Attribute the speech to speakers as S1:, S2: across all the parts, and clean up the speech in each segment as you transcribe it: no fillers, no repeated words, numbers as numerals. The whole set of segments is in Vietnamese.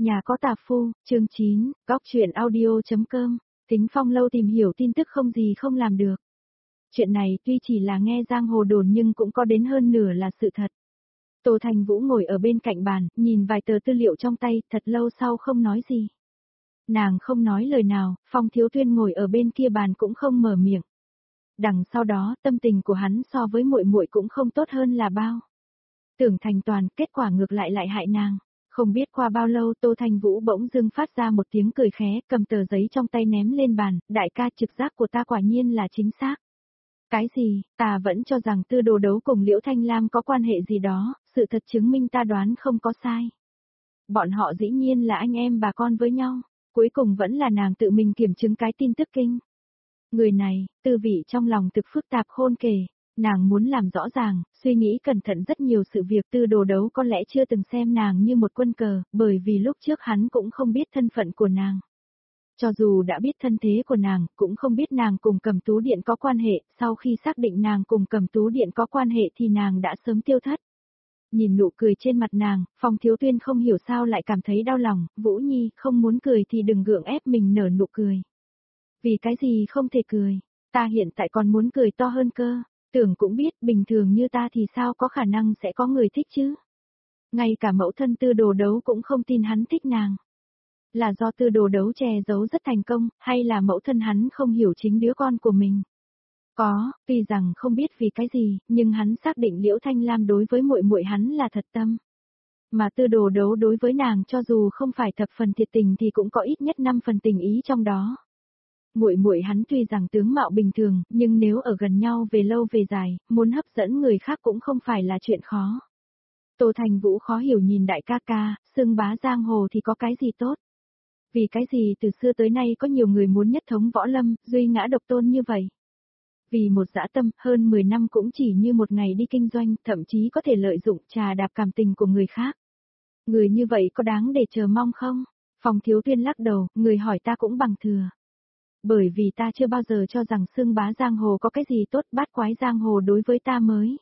S1: Nhà có tạp phu, chương 9, góc chuyện audio.com, Tính Phong lâu tìm hiểu tin tức không gì không làm được. Chuyện này tuy chỉ là nghe giang hồ đồn nhưng cũng có đến hơn nửa là sự thật. Tô Thành Vũ ngồi ở bên cạnh bàn, nhìn vài tờ tư liệu trong tay, thật lâu sau không nói gì. Nàng không nói lời nào, Phong Thiếu Tuyên ngồi ở bên kia bàn cũng không mở miệng. Đằng sau đó, tâm tình của hắn so với muội muội cũng không tốt hơn là bao. Tưởng thành toàn, kết quả ngược lại hại nàng. Không biết qua bao lâu Tô Thành Vũ bỗng dưng phát ra một tiếng cười khẽ, cầm tờ giấy trong tay ném lên bàn, đại ca trực giác của ta quả nhiên là chính xác. Cái gì, ta vẫn cho rằng Tư Đồ Đấu cùng Liễu Thanh Lam có quan hệ gì đó, sự thật chứng minh ta đoán không có sai. Bọn họ dĩ nhiên là anh em bà con với nhau, cuối cùng vẫn là nàng tự mình kiểm chứng cái tin tức kinh. Người này, tư vị trong lòng thực phức tạp khôn kể. Nàng muốn làm rõ ràng, suy nghĩ cẩn thận rất nhiều sự việc. Tư Đồ Đấu có lẽ chưa từng xem nàng như một quân cờ, bởi vì lúc trước hắn cũng không biết thân phận của nàng. Cho dù đã biết thân thế của nàng, cũng không biết nàng cùng Cẩm Tú Điện có quan hệ, sau khi xác định nàng cùng Cẩm Tú Điện có quan hệ thì nàng đã sớm tiêu thất. Nhìn nụ cười trên mặt nàng, Phong Thiếu Tuyên không hiểu sao lại cảm thấy đau lòng, Vũ Nhi, không muốn cười thì đừng gượng ép mình nở nụ cười. Vì cái gì không thể cười, ta hiện tại còn muốn cười to hơn cơ. Tưởng cũng biết, bình thường như ta thì sao có khả năng sẽ có người thích chứ. Ngay cả mẫu thân Tư Đồ Đấu cũng không tin hắn thích nàng. Là do Tư Đồ Đấu che giấu rất thành công, hay là mẫu thân hắn không hiểu chính đứa con của mình? Có, tuy rằng không biết vì cái gì, nhưng hắn xác định Liễu Thanh Lam đối với muội muội hắn là thật tâm. Mà Tư Đồ Đấu đối với nàng cho dù không phải thập phần thiệt tình thì cũng có ít nhất 5 phần tình ý trong đó. Muội muội hắn tuy rằng tướng mạo bình thường, nhưng nếu ở gần nhau về lâu về dài, muốn hấp dẫn người khác cũng không phải là chuyện khó. Tô Thành Vũ khó hiểu nhìn đại ca ca, xưng bá giang hồ thì có cái gì tốt? Vì cái gì từ xưa tới nay có nhiều người muốn nhất thống võ lâm, duy ngã độc tôn như vậy? Vì một dã tâm, hơn 10 năm cũng chỉ như một ngày đi kinh doanh, thậm chí có thể lợi dụng trà đạp cảm tình của người khác. Người như vậy có đáng để chờ mong không? Phong Thiếu Tuyên lắc đầu, người hỏi ta cũng bằng thừa. Bởi vì ta chưa bao giờ cho rằng xưng bá giang hồ có cái gì tốt, bát quái giang hồ đối với ta mới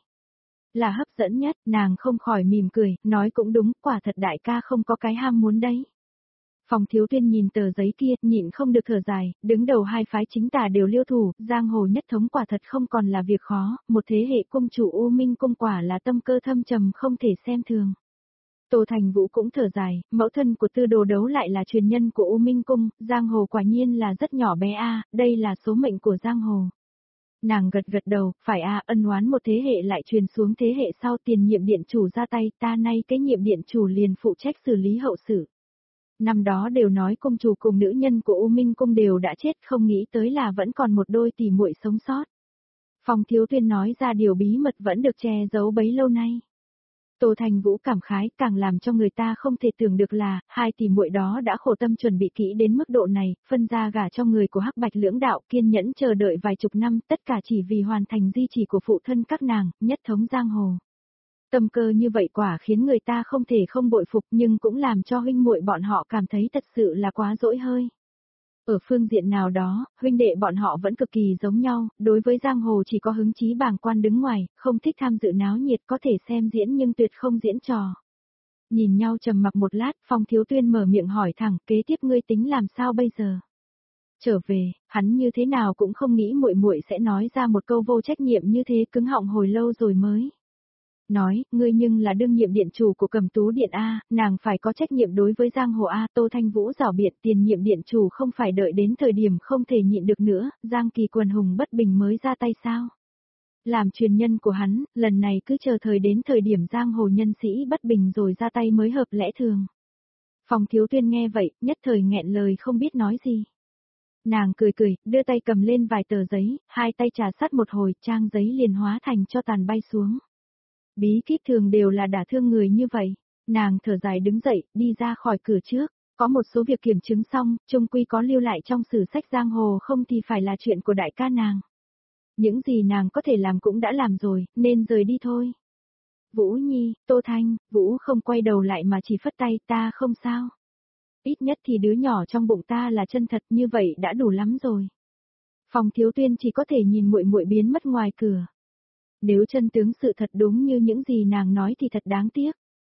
S1: là hấp dẫn nhất. Nàng không khỏi mỉm cười, nói cũng đúng, quả thật đại ca không có cái ham muốn đấy. Phong Thiếu Tuyên nhìn tờ giấy kia, nhịn không được thở dài, đứng đầu hai phái chính tà đều liêu thủ, giang hồ nhất thống quả thật không còn là việc khó, một thế hệ cung chủ U Minh cung quả là tâm cơ thâm trầm không thể xem thường. Tô Thành Vũ cũng thở dài, mẫu thân của Tư Đồ Đấu lại là truyền nhân của U Minh Cung, giang hồ quả nhiên là rất nhỏ bé a, đây là số mệnh của giang hồ. Nàng gật gật đầu, phải a, ân oán một thế hệ lại truyền xuống thế hệ sau, tiền nhiệm điện chủ ra tay, ta nay cái nhiệm điện chủ liền phụ trách xử lý hậu sự. Năm đó đều nói cung chủ cùng nữ nhân của U Minh Cung đều đã chết, không nghĩ tới là vẫn còn một đôi tỷ muội sống sót. Phong Thiếu Tuyên nói ra điều bí mật vẫn được che giấu bấy lâu nay. Tô Thành Vũ cảm khái, càng làm cho người ta không thể tưởng được là, hai tỷ muội đó đã khổ tâm chuẩn bị kỹ đến mức độ này, phân ra gả cho người của Hắc Bạch lưỡng đạo, kiên nhẫn chờ đợi vài chục năm, tất cả chỉ vì hoàn thành di chỉ của phụ thân các nàng, nhất thống giang hồ. Tâm cơ như vậy quả khiến người ta không thể không bội phục, nhưng cũng làm cho huynh muội bọn họ cảm thấy thật sự là quá dỗi hơi. Ở phương diện nào đó, huynh đệ bọn họ vẫn cực kỳ giống nhau, đối với giang hồ chỉ có hứng chí bàng quan đứng ngoài, không thích tham dự náo nhiệt, có thể xem diễn nhưng tuyệt không diễn trò. Nhìn nhau trầm mặc một lát, Phong Thiếu Tuyên mở miệng hỏi thẳng, kế tiếp ngươi tính làm sao bây giờ? Trở về, hắn như thế nào cũng không nghĩ muội muội sẽ nói ra một câu vô trách nhiệm như thế, cứng họng hồi lâu rồi mới nói, ngươi nhưng là đương nhiệm điện chủ của Cẩm Tú Điện A, nàng phải có trách nhiệm đối với giang hồ A. Tô Thanh Vũ giảo biện, tiền nhiệm điện chủ không phải đợi đến thời điểm không thể nhịn được nữa, Giang Kỳ quần hùng bất bình mới ra tay sao? Làm truyền nhân của hắn, lần này cứ chờ thời đến thời điểm giang hồ nhân sĩ bất bình rồi ra tay mới hợp lẽ thường. Phong Thiếu Tuyên nghe vậy, nhất thời nghẹn lời không biết nói gì. Nàng cười cười, đưa tay cầm lên vài tờ giấy, hai tay trà sát một hồi, trang giấy liền hóa thành cho tàn bay xuống. Bí kíp thường đều là đả thương người như vậy. Nàng thở dài đứng dậy, đi ra khỏi cửa trước. Có một số việc kiểm chứng xong, chung quy có lưu lại trong sử sách giang hồ không thì phải là chuyện của đại ca nàng. Những gì nàng có thể làm cũng đã làm rồi, nên rời đi thôi. Vũ Nhi, Tô Thanh, Vũ không quay đầu lại mà chỉ phất tay, ta không sao. Ít nhất thì đứa nhỏ trong bụng ta là chân thật, như vậy đã đủ lắm rồi. Phong Thiếu Tuyên chỉ có thể nhìn muội muội biến mất ngoài cửa. Nếu chân tướng sự thật đúng như những gì nàng nói thì thật đáng tiếc.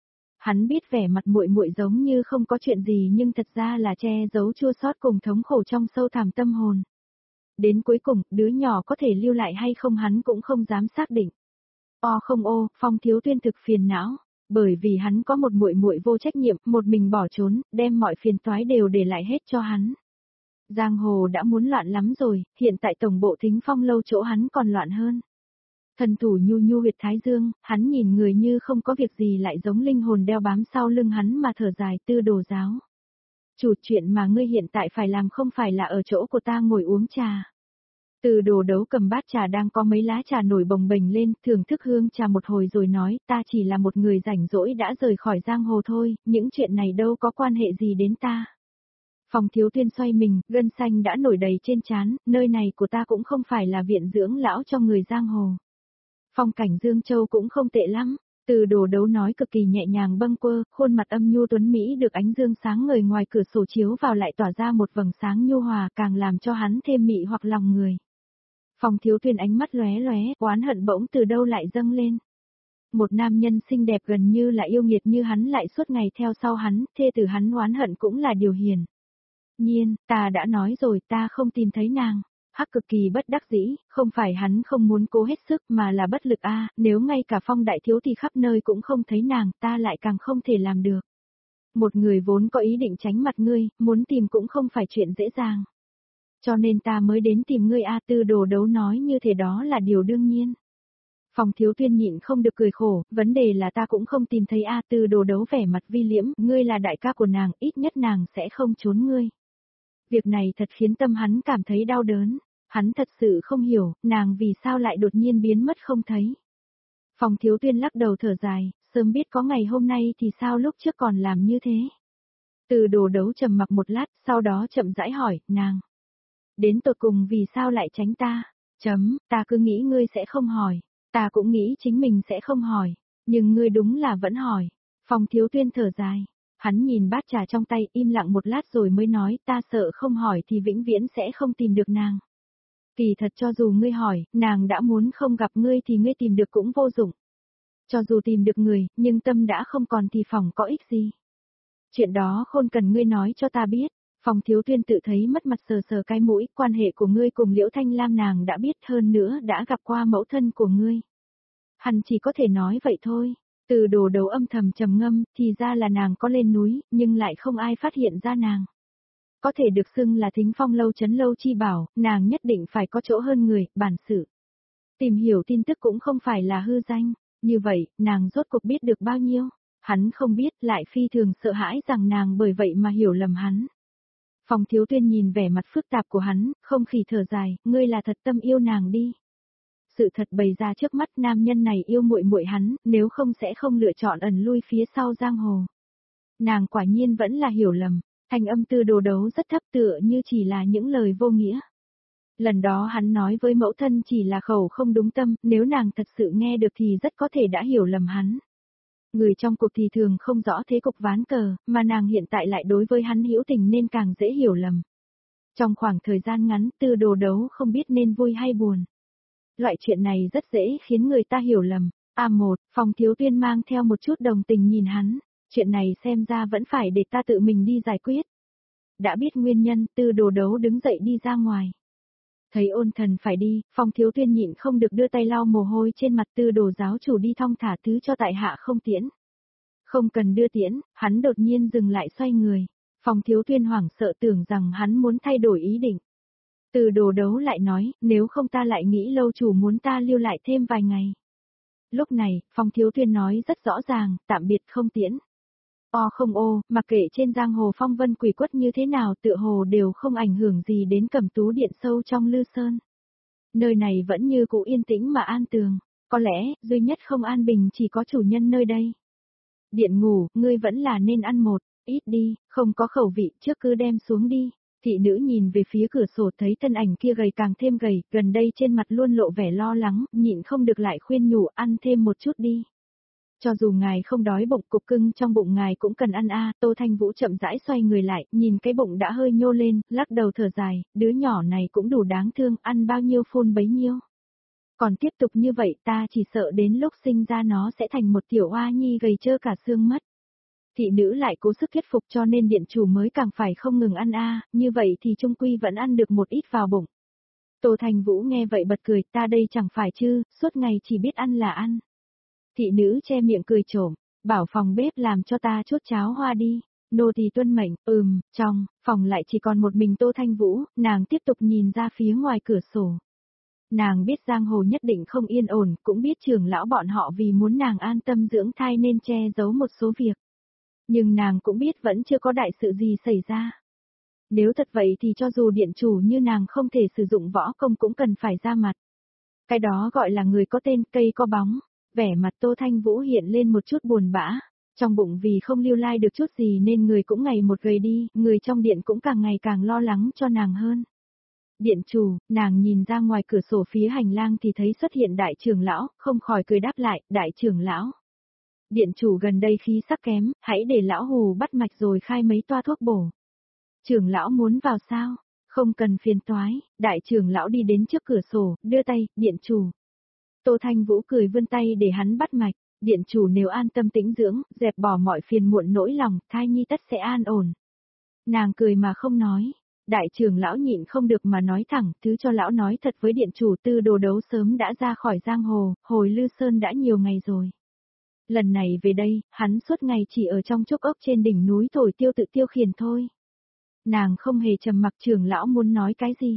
S1: Hắn biết vẻ mặt muội muội giống như không có chuyện gì nhưng thật ra là che giấu chua xót cùng thống khổ trong sâu thẳm tâm hồn. Đến cuối cùng, đứa nhỏ có thể lưu lại hay không hắn cũng không dám xác định. Không ô, Phong Thiếu Tuyên thực phiền não, bởi vì hắn có một muội muội vô trách nhiệm, một mình bỏ trốn, đem mọi phiền toái đều để lại hết cho hắn. Giang hồ đã muốn loạn lắm rồi, hiện tại tổng bộ Thính Phong lâu chỗ hắn còn loạn hơn. Thần thủ nhu nhu huyệt thái dương, hắn nhìn người như không có việc gì lại giống linh hồn đeo bám sau lưng hắn mà thở dài Tư Đồ giáo. Chủ chuyện mà ngươi hiện tại phải làm không phải là ở chỗ của ta ngồi uống trà. Từ Đồ đấu cầm bát trà đang có mấy lá trà nổi bồng bềnh lên, thưởng thức hương trà một hồi rồi nói, ta chỉ là một người rảnh rỗi đã rời khỏi giang hồ thôi, những chuyện này đâu có quan hệ gì đến ta. Phong Thiếu Tuyên xoay mình, gân xanh đã nổi đầy trên trán, nơi này của ta cũng không phải là viện dưỡng lão cho người giang hồ. Phong cảnh Dương Châu cũng không tệ lắm. Từ Đồ đấu nói cực kỳ nhẹ nhàng bâng quơ, khuôn mặt âm nhu tuấn Mỹ được ánh dương sáng ngời ngoài cửa sổ chiếu vào lại tỏa ra một vầng sáng nhu hòa càng làm cho hắn thêm mị hoặc lòng người. Phong Thiếu Tuyên ánh mắt lóe lóe, oán hận bỗng từ đâu lại dâng lên. Một nam nhân xinh đẹp gần như là yêu nghiệt như hắn lại suốt ngày theo sau hắn, thê tử hắn oán hận cũng là điều hiển nhiên, ta đã nói rồi ta không tìm thấy nàng. Hắc cực kỳ bất đắc dĩ, không phải hắn không muốn cố hết sức mà là bất lực nếu ngay cả Phong đại thiếu thì khắp nơi cũng không thấy nàng, ta lại càng không thể làm được. Một người vốn có ý định tránh mặt ngươi, muốn tìm cũng không phải chuyện dễ dàng. Cho nên ta mới đến tìm ngươi Tư Đồ đấu nói như thế đó là điều đương nhiên. Phong Thiếu Tuyên nhịn không được cười khổ, vấn đề là ta cũng không tìm thấy Tư Đồ đấu vẻ mặt vi liễm, ngươi là đại ca của nàng, ít nhất nàng sẽ không trốn ngươi. Việc này thật khiến tâm hắn cảm thấy đau đớn, hắn thật sự không hiểu, nàng vì sao lại đột nhiên biến mất không thấy. Phong Thiếu Tuyên lắc đầu thở dài, sớm biết có ngày hôm nay thì sao lúc trước còn làm như thế. Từ Đồ đấu trầm mặc một lát, sau đó chậm rãi hỏi, nàng. Đến tột cùng vì sao lại tránh ta? Ta cứ nghĩ ngươi sẽ không hỏi, ta cũng nghĩ chính mình sẽ không hỏi, nhưng ngươi đúng là vẫn hỏi. Phong Thiếu Tuyên thở dài. Hắn nhìn bát trà trong tay im lặng một lát rồi mới nói ta sợ không hỏi thì vĩnh viễn sẽ không tìm được nàng. Kỳ thật cho dù ngươi hỏi, nàng đã muốn không gặp ngươi thì ngươi tìm được cũng vô dụng. Cho dù tìm được người, nhưng tâm đã không còn thì phỏng có ích gì. Chuyện đó không cần ngươi nói cho ta biết. Phong Thiếu Tuyên tự thấy mất mặt sờ sờ cái mũi, quan hệ của ngươi cùng Liễu Thanh Lam nàng đã biết hơn nữa đã gặp qua mẫu thân của ngươi. Hắn chỉ có thể nói vậy thôi. Từ Đồ đấu âm thầm trầm ngâm, thì ra là nàng có lên núi, nhưng lại không ai phát hiện ra nàng. Có thể được xưng là Thính Phong lâu trấn lâu chi bảo, nàng nhất định phải có chỗ hơn người, bản sự. Tìm hiểu tin tức cũng không phải là hư danh, như vậy, nàng rốt cuộc biết được bao nhiêu. Hắn không biết, lại phi thường sợ hãi rằng nàng bởi vậy mà hiểu lầm hắn. Phong Thiếu Tuyên nhìn vẻ mặt phức tạp của hắn, không khỉ thở dài, ngươi là thật tâm yêu nàng đi. Sự thật bày ra trước mắt nam nhân này yêu muội muội hắn, nếu không sẽ không lựa chọn ẩn lui phía sau giang hồ. Nàng quả nhiên vẫn là hiểu lầm, thanh âm Từ Đồ đấu rất thấp tựa như chỉ là những lời vô nghĩa. Lần đó hắn nói với mẫu thân chỉ là khẩu không đúng tâm, nếu nàng thật sự nghe được thì rất có thể đã hiểu lầm hắn. Người trong cuộc thì thường không rõ thế cục ván cờ, mà nàng hiện tại lại đối với hắn hữu tình nên càng dễ hiểu lầm. Trong khoảng thời gian ngắn, Từ Đồ đấu không biết nên vui hay buồn. Loại chuyện này rất dễ khiến người ta hiểu lầm. Phong Thiếu Tuyên mang theo một chút đồng tình nhìn hắn, chuyện này xem ra vẫn phải để ta tự mình đi giải quyết. Đã biết nguyên nhân, Từ Đồ đấu đứng dậy đi ra ngoài. Thấy Ôn Thần phải đi, Phong Thiếu Tuyên nhịn không được đưa tay lau mồ hôi trên mặt. Từ Đồ giáo chủ đi thong thả thứ cho tại hạ không tiễn. Không cần đưa tiễn, hắn đột nhiên dừng lại xoay người. Phong Thiếu Tuyên hoảng sợ tưởng rằng hắn muốn thay đổi ý định. Từ Đồ đấu lại nói, nếu không ta lại nghĩ lâu chủ muốn ta lưu lại thêm vài ngày. Lúc này, Phong Thiếu Tuyên nói rất rõ ràng, tạm biệt không tiễn. Mặc kệ trên giang hồ phong vân quỷ quất như thế nào tựa hồ đều không ảnh hưởng gì đến Cẩm Tú điện sâu trong Lư Sơn. Nơi này vẫn như cũ yên tĩnh mà an tường, có lẽ, duy nhất không an bình chỉ có chủ nhân nơi đây. Điện ngủ, ngươi vẫn là nên ăn một ít đi, không có khẩu vị trước cứ đem xuống đi. Thị nữ nhìn về phía cửa sổ thấy thân ảnh kia gầy càng thêm gầy, gần đây trên mặt luôn lộ vẻ lo lắng, nhịn không được lại khuyên nhủ ăn thêm một chút đi. Cho dù ngài không đói bụng cục cưng trong bụng ngài cũng cần ăn Tô Thanh Vũ chậm rãi xoay người lại, nhìn cái bụng đã hơi nhô lên, lắc đầu thở dài, đứa nhỏ này cũng đủ đáng thương, ăn bao nhiêu phun bấy nhiêu. Còn tiếp tục như vậy ta chỉ sợ đến lúc sinh ra nó sẽ thành một tiểu oa nhi gầy trơ cả xương mất. Thị nữ lại cố sức thuyết phục cho nên điện chủ mới càng phải không ngừng ăn như vậy thì trung quy vẫn ăn được một ít vào bụng. Tô Thành Vũ nghe vậy bật cười, ta đây chẳng phải chứ, suốt ngày chỉ biết ăn là ăn. Thị nữ che miệng cười trộm, bảo phòng bếp làm cho ta chút cháo hoa đi. Nô tỳ tuân mệnh, trong phòng lại chỉ còn một mình Tô Thanh Vũ, nàng tiếp tục nhìn ra phía ngoài cửa sổ. Nàng biết giang hồ nhất định không yên ổn, cũng biết trưởng lão bọn họ vì muốn nàng an tâm dưỡng thai nên che giấu một số việc. Nhưng nàng cũng biết vẫn chưa có đại sự gì xảy ra. Nếu thật vậy thì cho dù điện chủ như nàng không thể sử dụng võ công cũng cần phải ra mặt. Cái đó gọi là người có tên cây có bóng. Vẻ mặt Tô Thanh Vũ hiện lên một chút buồn bã. Trong bụng vì không lưu lai được chút gì nên người cũng ngày một gầy đi, người trong điện cũng càng ngày càng lo lắng cho nàng hơn. Điện chủ, nàng nhìn ra ngoài cửa sổ phía hành lang thì thấy xuất hiện đại trưởng lão, không khỏi cười đáp lại, đại trưởng lão. Điện chủ gần đây khí sắc kém, hãy để lão hù bắt mạch rồi khai mấy toa thuốc bổ. Trưởng lão muốn vào sao? Không cần phiền toái, đại trưởng lão đi đến trước cửa sổ, đưa tay, điện chủ. Tô Thanh Vũ cười vươn tay để hắn bắt mạch, điện chủ nếu an tâm tĩnh dưỡng, dẹp bỏ mọi phiền muộn nỗi lòng, thai nhi tất sẽ an ổn. Nàng cười mà không nói. Đại trưởng lão nhịn không được mà nói thẳng, thứ cho lão nói thật với điện chủ Tư Đồ Đấu sớm đã ra khỏi giang hồ, hồi Lư Sơn đã nhiều ngày rồi. Lần này về đây, hắn suốt ngày chỉ ở trong chốc ốc trên đỉnh núi thổi tiêu tự tiêu khiển thôi. Nàng không hề trầm mặc, trưởng lão muốn nói cái gì.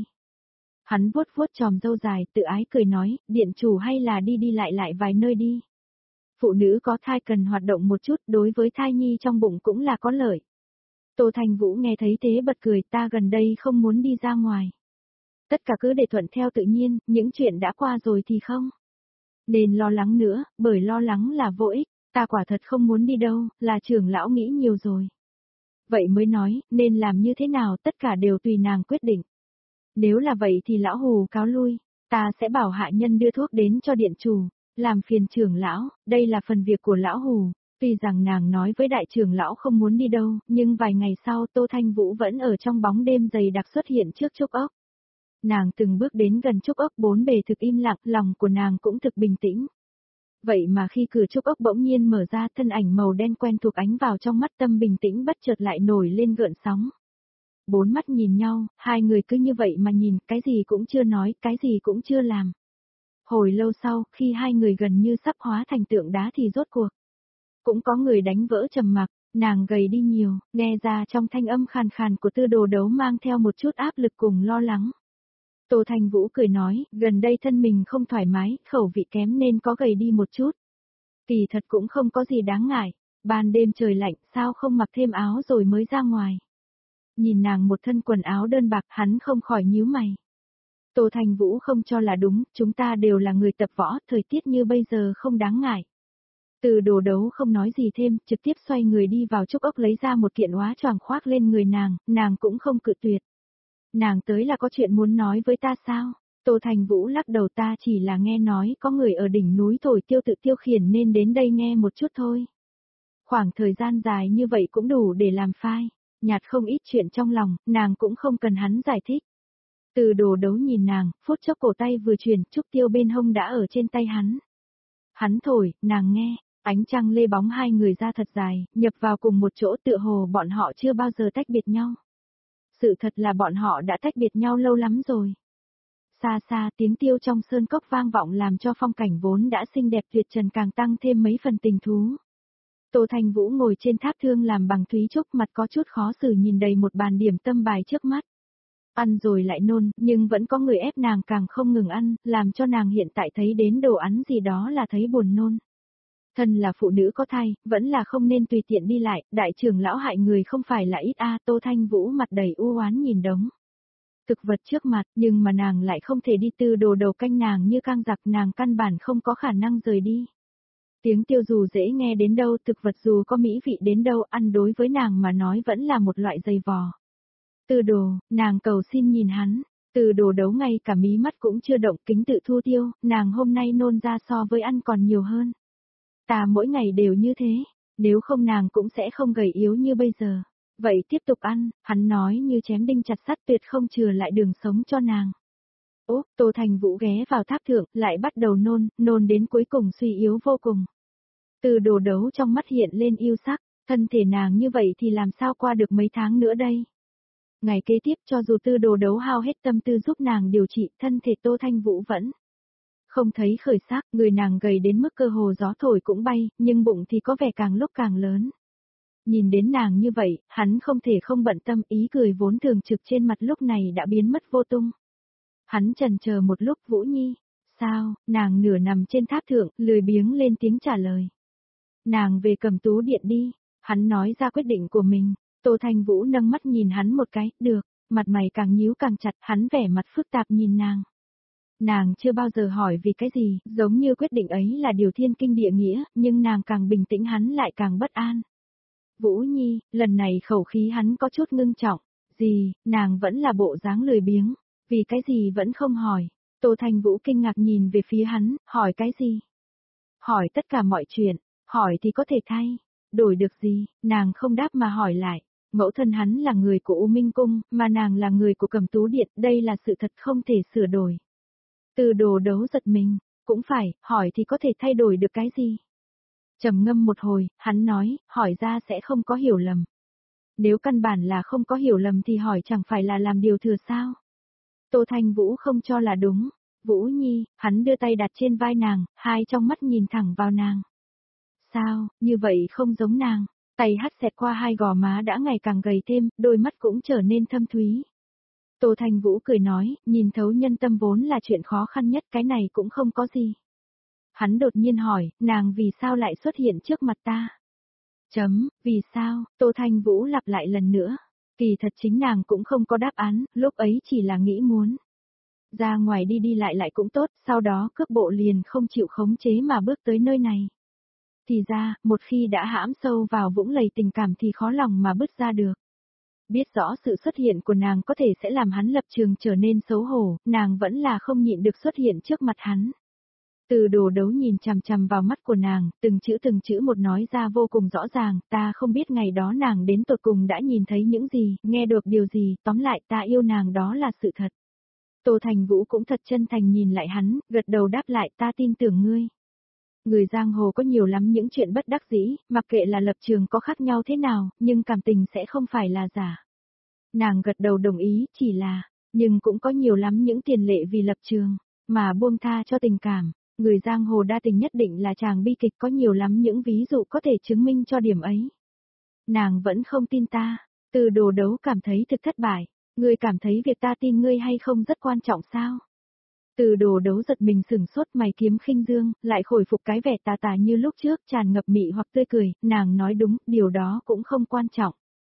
S1: Hắn vuốt vuốt chòm râu dài, tự ái cười nói, điện chủ hay là đi đi lại vài nơi đi. Phụ nữ có thai cần hoạt động một chút, đối với thai nhi trong bụng cũng là có lợi. Tô Thành Vũ nghe thấy thế bật cười, ta gần đây không muốn đi ra ngoài. Tất cả cứ để thuận theo tự nhiên, những chuyện đã qua rồi thì không. Nên lo lắng nữa, bởi lo lắng là vô ích, ta quả thật không muốn đi đâu, là trưởng lão nghĩ nhiều rồi. Vậy mới nói, nên làm như thế nào tất cả đều tùy nàng quyết định. Nếu là vậy thì lão hù cáo lui, ta sẽ bảo hạ nhân đưa thuốc đến cho điện chủ, làm phiền trưởng lão, đây là phần việc của lão hù. Tuy rằng nàng nói với đại trưởng lão không muốn đi đâu, nhưng vài ngày sau Tô Thanh Vũ vẫn ở trong bóng đêm dày đặc xuất hiện trước trúc ốc. Nàng từng bước đến gần trúc ốc, bốn bề thực im lặng, lòng của nàng cũng thực bình tĩnh. Vậy mà khi cửa trúc ốc bỗng nhiên mở ra, thân ảnh màu đen quen thuộc ánh vào trong mắt, tâm bình tĩnh bất chợt lại nổi lên gợn sóng. Bốn mắt nhìn nhau, hai người cứ như vậy mà nhìn, cái gì cũng chưa nói, cái gì cũng chưa làm. Hồi lâu sau, khi hai người gần như sắp hóa thành tượng đá thì rốt cuộc. Cũng có người đánh vỡ trầm mặc, nàng gầy đi nhiều, nghe ra trong thanh âm khàn khàn của Tư Đồ Đấu mang theo một chút áp lực cùng lo lắng. Tô Thành Vũ cười nói, gần đây thân mình không thoải mái, khẩu vị kém nên có gầy đi một chút. Kỳ thật cũng không có gì đáng ngại, ban đêm trời lạnh sao không mặc thêm áo rồi mới ra ngoài. Nhìn nàng một thân quần áo đơn bạc, hắn không khỏi nhíu mày. Tô Thành Vũ không cho là đúng, chúng ta đều là người tập võ, thời tiết như bây giờ không đáng ngại. Từ Đồ Đấu không nói gì thêm, trực tiếp xoay người đi vào trúc ốc lấy ra một kiện hóa choàng khoác lên người nàng cũng không cự tuyệt. Nàng tới là có chuyện muốn nói với ta sao? Tô Thành Vũ lắc đầu, ta chỉ là nghe nói có người ở đỉnh núi thổi tiêu tự tiêu khiển nên đến đây nghe một chút thôi. Khoảng thời gian dài như vậy cũng đủ để làm phai, nhạt không ít chuyện trong lòng, nàng cũng không cần hắn giải thích. Từ Đồ Đấu nhìn nàng, phút chốc cổ tay vừa chuyển, trúc tiêu bên hông đã ở trên tay hắn. Hắn thổi, nàng nghe, ánh trăng lê bóng hai người ra thật dài, nhập vào cùng một chỗ, tựa hồ bọn họ chưa bao giờ tách biệt nhau. Sự thật là bọn họ đã tách biệt nhau lâu lắm rồi. Xa xa tiếng tiêu trong sơn cốc vang vọng làm cho phong cảnh vốn đã xinh đẹp tuyệt trần càng tăng thêm mấy phần tình thú. Tô Thành Vũ ngồi trên tháp thương làm bằng thúy trúc, mặt có chút khó xử nhìn đầy một bàn điểm tâm bài trước mắt. Ăn rồi lại nôn, nhưng vẫn có người ép nàng càng không ngừng ăn, làm cho nàng hiện tại thấy đến đồ ăn gì đó là thấy buồn nôn. Thân là phụ nữ có thai, vẫn là không nên tùy tiện đi lại, đại trưởng lão hại người không phải là ít Tô Thanh Vũ mặt đầy u oán nhìn đống thực vật trước mặt, nhưng mà nàng lại không thể đi, Tư Đồ Đầu canh nàng như căng giặc, nàng căn bản không có khả năng rời đi. Tiếng tiêu dù dễ nghe đến đâu, thực vật dù có mỹ vị đến đâu, ăn đối với nàng mà nói vẫn là một loại dày vò. Tư Đồ, nàng cầu xin nhìn hắn. Từ Đồ Đấu ngay cả mí mắt cũng chưa động, kính tự thu tiêu, nàng hôm nay nôn ra so với ăn còn nhiều hơn. Ta mỗi ngày đều như thế, nếu không nàng cũng sẽ không gầy yếu như bây giờ. Vậy tiếp tục ăn, hắn nói như chém đinh chặt sắt, tuyệt không chừa lại đường sống cho nàng. Tô Thành Vũ ghé vào tháp thượng, lại bắt đầu nôn đến cuối cùng suy yếu vô cùng. Từ Đồ Đấu trong mắt hiện lên yêu sắc, Thân thể nàng như vậy thì làm sao qua được mấy tháng nữa đây? Ngày kế tiếp cho dù Tư Đồ Đấu hao hết tâm tư giúp nàng điều trị, thân thể Tô Thanh Vũ vẫn không thấy khởi sắc, người nàng gầy đến mức cơ hồ gió thổi cũng bay, nhưng bụng thì có vẻ càng lúc càng lớn. Nhìn đến nàng như vậy, hắn không thể không bận tâm, ý cười vốn thường trực trên mặt lúc này đã biến mất vô tung. Hắn chần chờ một lúc, Vũ Nhi, sao, nàng nửa nằm trên tháp thượng, lười biếng lên tiếng trả lời. Nàng về Cầm Tú Điện đi, hắn nói ra quyết định của mình. Tô Thanh Vũ nâng mắt nhìn hắn một cái, được, mặt mày càng nhíu càng chặt, hắn vẻ mặt phức tạp nhìn nàng. Nàng chưa bao giờ hỏi vì cái gì, giống như quyết định ấy là điều thiên kinh địa nghĩa, nhưng nàng càng bình tĩnh hắn lại càng bất an. Vũ Nhi, lần này khẩu khí hắn có chút ngưng trọng, gì, nàng vẫn là bộ dáng lười biếng, vì cái gì vẫn không hỏi. Tô Thanh Vũ kinh ngạc nhìn về phía hắn, hỏi cái gì? Hỏi tất cả mọi chuyện, hỏi thì có thể thay, đổi được gì, nàng không đáp mà hỏi lại. Mẫu thân hắn là người của U Minh Cung, mà nàng là người của Cầm Tú Điện, đây là sự thật không thể sửa đổi. Từ Đồ Đấu giật mình, cũng phải, hỏi thì có thể thay đổi được cái gì? Trầm ngâm một hồi, hắn nói, hỏi ra sẽ không có hiểu lầm. Nếu căn bản là không có hiểu lầm thì hỏi chẳng phải là làm điều thừa sao? Tô Thanh Vũ không cho là đúng. Vũ Nhi, hắn đưa tay đặt trên vai nàng, hai trong mắt nhìn thẳng vào nàng. Sao, như vậy không giống nàng. Tay hắt xẹt qua hai gò má đã ngày càng gầy thêm, đôi mắt cũng trở nên thâm thúy. Tô Thanh Vũ cười nói, nhìn thấu nhân tâm vốn là chuyện khó khăn nhất, cái này cũng không có gì. Hắn đột nhiên hỏi, nàng vì sao lại xuất hiện trước mặt ta? Vì sao, Tô Thanh Vũ lặp lại lần nữa. Kỳ thật chính nàng cũng không có đáp án, lúc ấy chỉ là nghĩ muốn. Ra ngoài đi đi lại cũng tốt, sau đó cước bộ liền không chịu khống chế mà bước tới nơi này. Thì ra, một khi đã hãm sâu vào vũng lầy tình cảm thì khó lòng mà bứt ra được. Biết rõ sự xuất hiện của nàng có thể sẽ làm hắn lập trường trở nên xấu hổ, nàng vẫn là không nhịn được xuất hiện trước mặt hắn. Từ Đồ Đấu nhìn chằm chằm vào mắt của nàng, từng chữ một nói ra vô cùng rõ ràng, ta không biết ngày đó nàng đến tột cùng đã nhìn thấy những gì, nghe được điều gì, tóm lại ta yêu nàng đó là sự thật. Tô Thành Vũ cũng thật chân thành nhìn lại hắn, gật đầu đáp lại ta tin tưởng ngươi. Người giang hồ có nhiều lắm những chuyện bất đắc dĩ, mặc kệ là lập trường có khác nhau thế nào, nhưng cảm tình sẽ không phải là giả. Nàng gật đầu đồng ý, chỉ là, nhưng cũng có nhiều lắm những tiền lệ vì lập trường, mà buông tha cho tình cảm. Người giang hồ đa tình nhất định là chàng bi kịch, có nhiều lắm những ví dụ có thể chứng minh cho điểm ấy. Nàng vẫn không tin ta, Từ Đồ Đấu cảm thấy thực thất bại, ngươi cảm thấy việc ta tin ngươi hay không rất quan trọng sao? Từ Đồ Đấu giật mình sửng sốt, mày kiếm khinh dương, lại khôi phục cái vẻ tà tà như lúc trước, tràn ngập mị hoặc tươi cười, nàng nói đúng, điều đó cũng không quan trọng.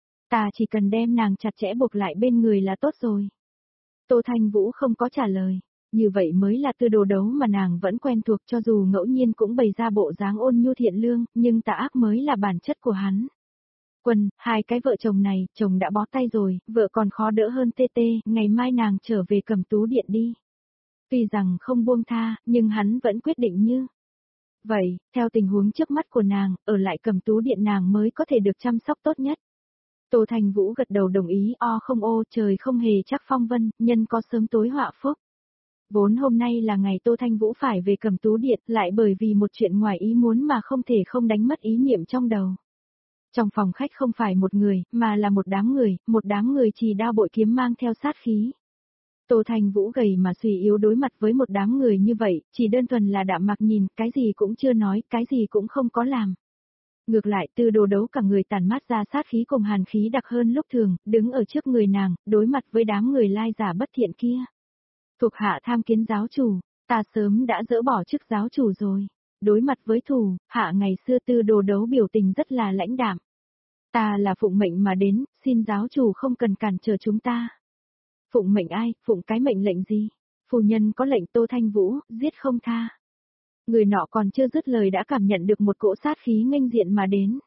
S1: Ta chỉ cần đem nàng chặt chẽ buộc lại bên người là tốt rồi. Tô Thanh Vũ không có trả lời. Như vậy mới là Từ Đồ Đấu mà nàng vẫn quen thuộc, cho dù ngẫu nhiên cũng bày ra bộ dáng ôn nhu thiện lương, nhưng tà ác mới là bản chất của hắn. Quân, hai cái vợ chồng này, chồng đã bó tay rồi, vợ còn khó đỡ hơn tê tê, ngày mai nàng trở về Cầm Tú Điện đi. Tuy rằng không buông tha, nhưng hắn vẫn quyết định như vậy, theo tình huống trước mắt của nàng, ở lại Cầm Tú Điện nàng mới có thể được chăm sóc tốt nhất. Tô Thành Vũ gật đầu đồng ý, o không ô, trời không hề chắc phong vân, nhân có sớm tối họa phúc. Vốn hôm nay là ngày Tô Thanh Vũ phải về Cầm Tú Điện, lại bởi vì một chuyện ngoài ý muốn mà không thể không đánh mất ý niệm trong đầu. Trong phòng khách không phải một người, mà là một đám người chỉ đao bội kiếm mang theo sát khí. Tô Thanh Vũ gầy mà suy yếu đối mặt với một đám người như vậy, chỉ đơn thuần là đạm mặc nhìn, cái gì cũng chưa nói, cái gì cũng không có làm. Ngược lại Từ Đồ Đấu cả người tản mát ra sát khí cùng hàn khí đặc hơn lúc thường, đứng ở trước người nàng, đối mặt với đám người lai giả bất thiện kia. Thuộc hạ tham kiến giáo chủ, ta sớm đã dỡ bỏ chức giáo chủ rồi. Đối mặt với thù, hạ ngày xưa Từ Đồ Đấu biểu tình rất là lãnh đạm. Ta là phụng mệnh mà đến, xin giáo chủ không cần cản trở chúng ta. Phụng mệnh ai, phụng cái mệnh lệnh gì? Phu nhân có lệnh Tô Thanh Vũ, giết không tha. Người nọ còn chưa dứt lời đã cảm nhận được một cỗ sát khí nghênh diện mà đến.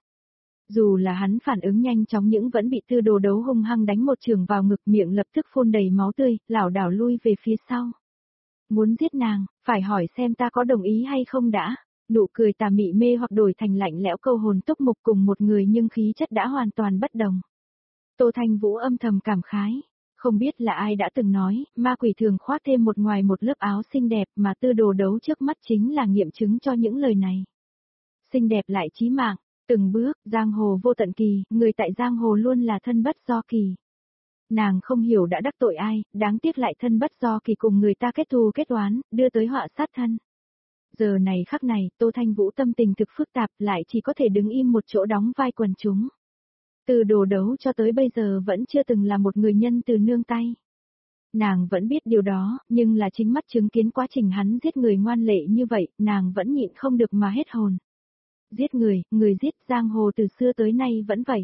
S1: Dù là hắn phản ứng nhanh chóng nhưng vẫn bị Từ Đồ Đấu hung hăng đánh một trường vào ngực, miệng lập tức phun đầy máu tươi, lảo đảo lui về phía sau. Muốn giết nàng, phải hỏi xem ta có đồng ý hay không đã. Nụ cười tà mị mê hoặc đổi thành lạnh lẽo câu hồn túc mục cùng một người nhưng khí chất đã hoàn toàn bất đồng. Tô Thanh Vũ âm thầm cảm khái. Không biết là ai đã từng nói, ma quỷ thường khoác thêm một ngoài một lớp áo xinh đẹp mà Từ Đồ Đấu trước mắt chính là nghiệm chứng cho những lời này. Xinh đẹp lại chí mạng, Từng bước, giang hồ vô tận kỳ, người tại giang hồ luôn là thân bất do kỳ. Nàng không hiểu đã đắc tội ai, đáng tiếc lại thân bất do kỳ cùng người ta kết thù kết oán, đưa tới họa sát thân. Giờ này khắc này, Tô Thanh Vũ tâm tình thực phức tạp lại chỉ có thể đứng im một chỗ đóng vai quần chúng. Từ đồ đấu cho tới bây giờ vẫn chưa từng là một người nhân từ nương tay. Nàng vẫn biết điều đó, nhưng là chính mắt chứng kiến quá trình hắn giết người ngoan lệ như vậy, nàng vẫn nhịn không được mà hết hồn. Giết người, người giết giang hồ từ xưa tới nay vẫn vậy.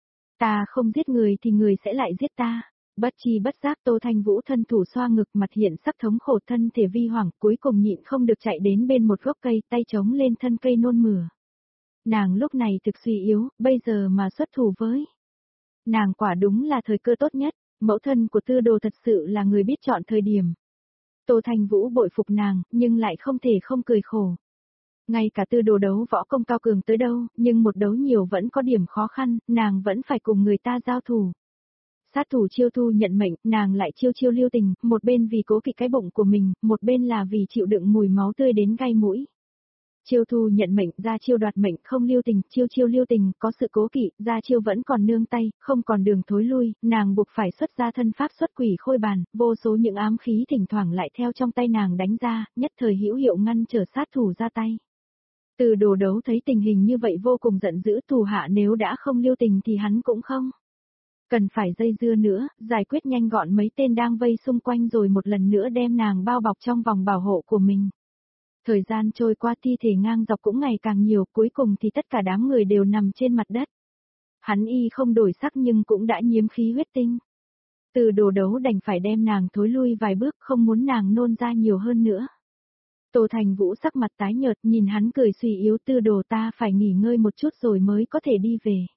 S1: Ta không giết người thì người sẽ lại giết ta. Bất chi bất giác Tô Thanh Vũ thân thủ xoa ngực mặt hiện sắc thống khổ thân thể vi hoảng cuối cùng nhịn không được chạy đến bên một gốc cây tay chống lên thân cây nôn mửa. Nàng lúc này thực suy yếu, bây giờ mà xuất thủ với. Nàng quả đúng là thời cơ tốt nhất, mẫu thân của Tư Đồ thật sự là người biết chọn thời điểm. Tô Thanh Vũ bội phục nàng, nhưng lại không thể không cười khổ. Ngay cả Tư Đồ đấu võ công cao cường tới đâu, nhưng một đấu nhiều vẫn có điểm khó khăn, nàng vẫn phải cùng người ta giao thủ. Sát thủ Chiêu Thu nhận mệnh, nàng lại chiêu chiêu lưu tình, một bên vì cố kỵ cái bụng của mình, một bên là vì chịu đựng mùi máu tươi đến gai mũi. Chiêu Thu nhận mệnh, ra chiêu đoạt mệnh, không lưu tình, chiêu chiêu lưu tình, có sự cố kỵ, ra chiêu vẫn còn nương tay, không còn đường thối lui, nàng buộc phải xuất ra thân pháp xuất quỷ khôi bàn, vô số những ám khí thỉnh thoảng lại theo trong tay nàng đánh ra, nhất thời hữu hiệu ngăn trở sát thủ ra tay. Từ đồ đấu thấy tình hình như vậy vô cùng giận dữ, thủ hạ nếu đã không lưu tình thì hắn cũng không cần phải dây dưa nữa, giải quyết nhanh gọn mấy tên đang vây xung quanh rồi một lần nữa đem nàng bao bọc trong vòng bảo hộ của mình. Thời gian trôi qua thi thể ngang dọc cũng ngày càng nhiều, cuối cùng thì tất cả đám người đều nằm trên mặt đất. Hắn y không đổi sắc nhưng cũng đã nhiễm khí huyết tinh. Từ đồ đấu đành phải đem nàng thối lui vài bước, không muốn nàng nôn ra nhiều hơn nữa. Tô Thành Vũ sắc mặt tái nhợt nhìn hắn cười suy yếu, Tư Đồ ta phải nghỉ ngơi một chút rồi mới có thể đi về.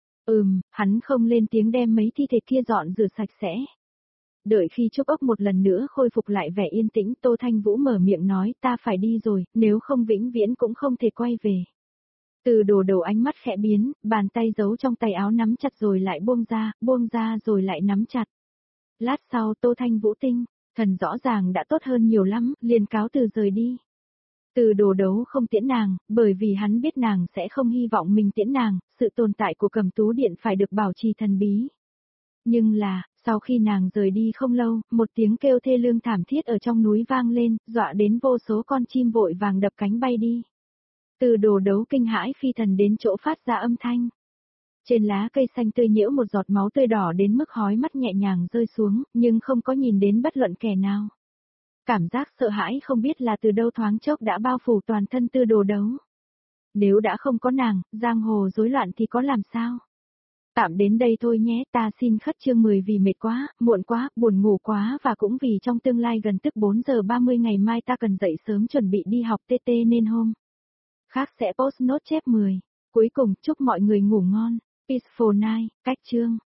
S1: Hắn không lên tiếng đem mấy thi thể kia dọn rửa sạch sẽ. Đợi khi trúc ốc một lần nữa khôi phục lại vẻ yên tĩnh, Tô Thanh Vũ mở miệng nói ta phải đi rồi, nếu không vĩnh viễn cũng không thể quay về. Từ đồ đầu ánh mắt khẽ biến, bàn tay giấu trong tay áo nắm chặt rồi lại buông ra rồi lại nắm chặt. Lát sau Tô Thanh Vũ tinh, thần rõ ràng đã tốt hơn nhiều lắm, liền cáo từ rời đi. Từ đồ đấu không tiễn nàng, bởi vì hắn biết nàng sẽ không hy vọng mình tiễn nàng, sự tồn tại của Cầm Tú Điện phải được bảo trì thần bí. Nhưng là, sau khi nàng rời đi không lâu, một tiếng kêu thê lương thảm thiết ở trong núi vang lên, dọa đến vô số con chim vội vàng đập cánh bay đi. Từ đồ đấu kinh hãi phi thần đến chỗ phát ra âm thanh. Trên lá cây xanh tươi nhiễu một giọt máu tươi đỏ đến mức hói mắt nhẹ nhàng rơi xuống, nhưng không có nhìn đến bất luận kẻ nào. Cảm giác sợ hãi không biết là từ đâu thoáng chốc đã bao phủ toàn thân Tư Đồ đấu. Nếu đã không có nàng, giang hồ rối loạn thì có làm sao? Tạm đến đây thôi nhé, ta xin khất chương 10 vì mệt quá, muộn quá, buồn ngủ quá và cũng vì trong tương lai gần tức 4 giờ 30 ngày mai ta cần dậy sớm chuẩn bị đi học TT nên hôm khác sẽ post nốt chép 10. Cuối cùng chúc mọi người ngủ ngon. Peaceful night, cách chương.